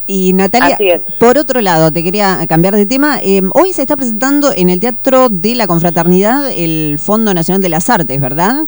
Y Natalia, por otro lado, te quería cambiar de tema. Hoy se está presentando en el Teatro de la Confraternidad el Fondo Nacional de las Artes, ¿verdad?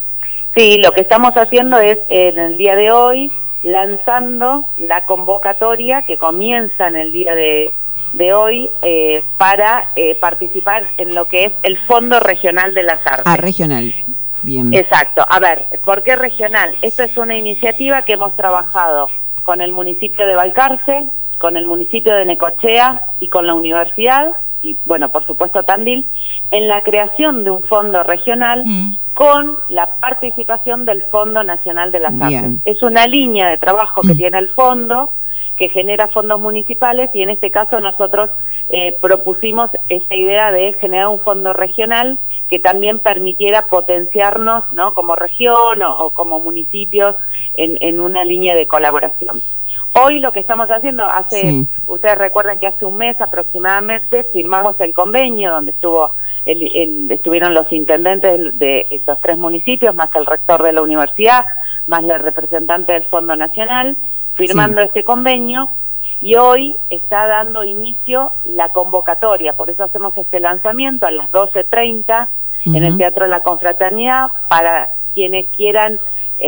Sí, lo que estamos haciendo es, en el día de hoy, lanzando la convocatoria que comienza en el día de hoy para participar en lo que es el Fondo Regional de las Artes. Ah, regional. Bien. Exacto. A ver, ¿por qué regional? Esto es una iniciativa que hemos trabajado con el municipio de Balcarce, con el municipio de Necochea y con la universidad, y bueno, por supuesto Tandil, en la creación de un fondo regional con la participación del Fondo Nacional de las Artes. Es una línea de trabajo que tiene el fondo, que genera fondos municipales, y en este caso nosotros propusimos esta idea de generar un fondo regional que también permitiera potenciarnos, ¿no?, como región o como municipios en una línea de colaboración. Hoy lo que estamos haciendo, ustedes recuerdan que hace un mes aproximadamente firmamos el convenio donde estuvieron los intendentes de estos 3 municipios, más el rector de la universidad, más la representante del Fondo Nacional, firmando este convenio, y hoy está dando inicio la convocatoria. Por eso hacemos este lanzamiento a las 12:30 en el Teatro de la Confraternidad. Para quienes quieran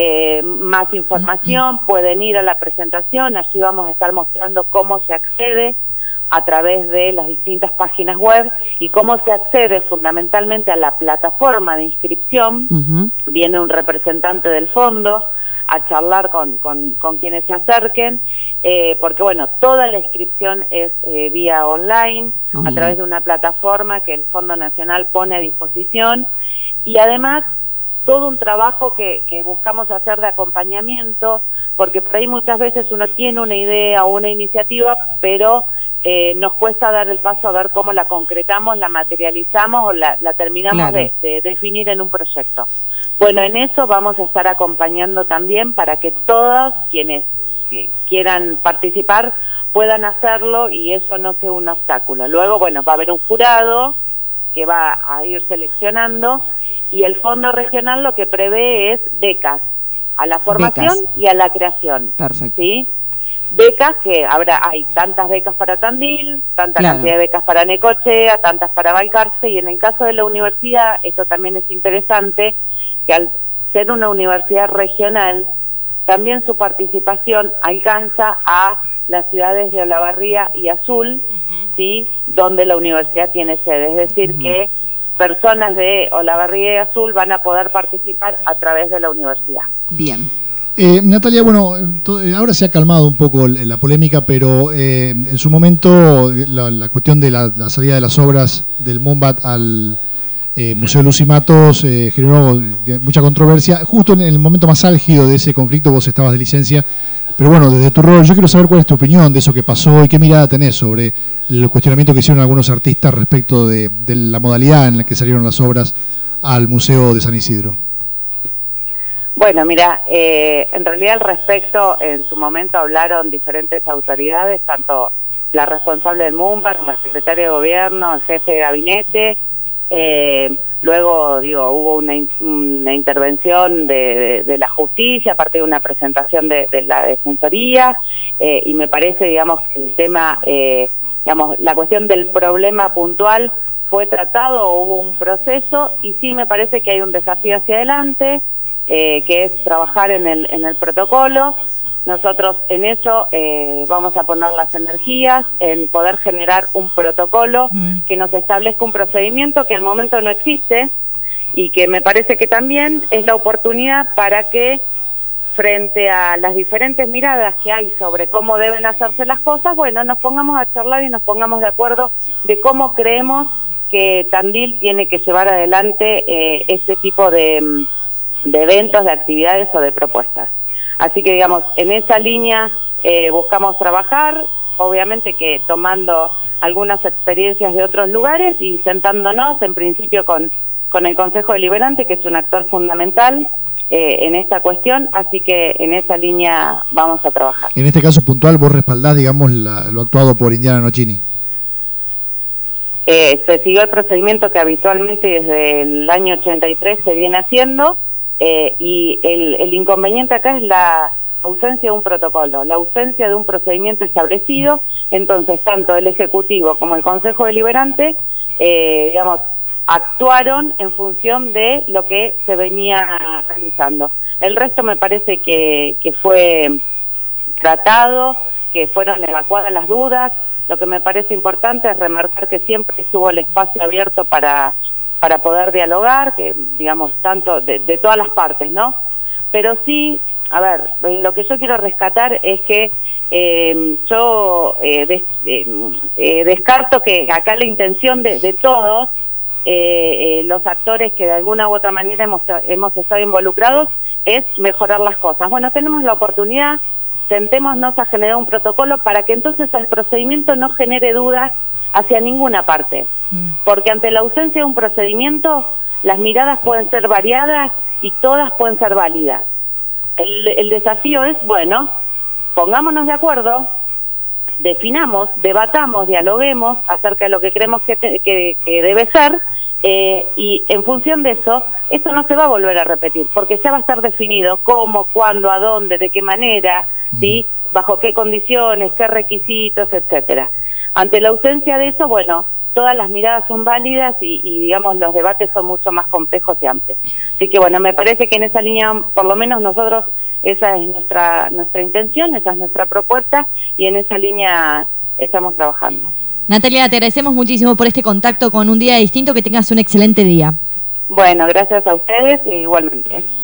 más información pueden ir a la presentación. Allí vamos a estar mostrando cómo se accede a través de las distintas páginas web y cómo se accede fundamentalmente a la plataforma de inscripción. Viene un representante del fondo a charlar con quienes se acerquen, porque bueno, toda la inscripción es vía online, a través de una plataforma que el Fondo Nacional pone a disposición, y además todo un trabajo que buscamos hacer de acompañamiento, porque por ahí muchas veces uno tiene una idea o una iniciativa, pero nos cuesta dar el paso a ver cómo la concretamos, la materializamos o la terminamos de definir en un proyecto. Bueno, en eso vamos a estar acompañando también para que todos quienes quieran participar puedan hacerlo y eso no sea un obstáculo. Luego, bueno, va a haber un jurado que va a ir seleccionando, y el Fondo Regional lo que prevé es becas a la formación y a la creación. Perfecto. ¿Sí? Becas que hay tantas becas para Tandil, tanta cantidad de becas para Necochea, tantas para Balcarce, y en el caso de la universidad, esto también es interesante, que al ser una universidad regional, también su participación alcanza a las ciudades de Olavarría y Azul, ¿sí?, donde la universidad tiene sede. Es decir, que personas de Olavarría y Azul van a poder participar a través de la universidad. Bien. Natalia, bueno, ahora se ha calmado un poco la polémica, pero en su momento la cuestión de la salida de las obras del MUMBAT al Museo Luz y Matos generó mucha controversia. Justo en el momento más álgido de ese conflicto vos estabas de licencia, pero bueno, desde tu rol yo quiero saber cuál es tu opinión de eso que pasó y qué mirada tenés sobre el cuestionamiento que hicieron algunos artistas respecto de la modalidad en la que salieron las obras al Museo de San Isidro. Bueno, mira, en realidad al respecto, en su momento hablaron diferentes autoridades, tanto la responsable del MUMBAT como el secretario de Gobierno, el jefe de gabinete. Luego, hubo una intervención de la justicia, aparte de una presentación de la Defensoría, y me parece, digamos, que el tema, la cuestión del problema puntual fue tratado, hubo un proceso, y sí me parece que hay un desafío hacia adelante, que es trabajar en el protocolo. Nosotros en eso vamos a poner las energías en poder generar un protocolo que nos establezca un procedimiento que al momento no existe, y que me parece que también es la oportunidad para que, frente a las diferentes miradas que hay sobre cómo deben hacerse las cosas, bueno, nos pongamos a charlar y nos pongamos de acuerdo de cómo creemos que Tandil tiene que llevar adelante este tipo de eventos, de actividades o de propuestas. Así que, digamos, en esa línea buscamos trabajar, obviamente que tomando algunas experiencias de otros lugares y sentándonos en principio con el Consejo Deliberante, que es un actor fundamental en esta cuestión, así que en esa línea vamos a trabajar. En este caso puntual, vos respaldás, digamos, lo actuado por Indiana Nocini. Se siguió el procedimiento que habitualmente desde el año 83 se viene haciendo, y el inconveniente acá es ausencia de un protocolo, la ausencia de un procedimiento establecido. Entonces, tanto el Ejecutivo como el Consejo Deliberante, digamos, actuaron en función de lo que se venía realizando. El resto me parece que fue tratado, que fueron evacuadas las dudas. Lo que me parece importante es remarcar que siempre estuvo el espacio abierto para poder dialogar, que digamos, tanto de todas las partes, ¿no? Pero sí, a ver, lo que yo quiero rescatar es que yo descarto que acá la intención de todos los actores que de alguna u otra manera hemos estado involucrados es mejorar las cosas. Bueno, tenemos la oportunidad, sentémonos a generar un protocolo para que entonces el procedimiento no genere dudas hacia ninguna parte, porque ante la ausencia de un procedimiento las miradas pueden ser variadas y todas pueden ser válidas. El desafío es, bueno, pongámonos de acuerdo, definamos, debatamos, dialoguemos acerca de lo que creemos que debe ser, y en función de eso, esto no se va a volver a repetir, porque ya va a estar definido cómo, cuándo, a dónde, de qué manera, ¿sí? Bajo qué condiciones, qué requisitos, etcétera. Ante la ausencia de eso, bueno, todas las miradas son válidas y digamos, los debates son mucho más complejos y amplios. Así que bueno, me parece que en esa línea, por lo menos nosotros, esa es nuestra intención, esa es nuestra propuesta, y en esa línea estamos trabajando. Natalia, te agradecemos muchísimo por este contacto con Un Día Distinto, que tengas un excelente día. Bueno, gracias a ustedes e igualmente.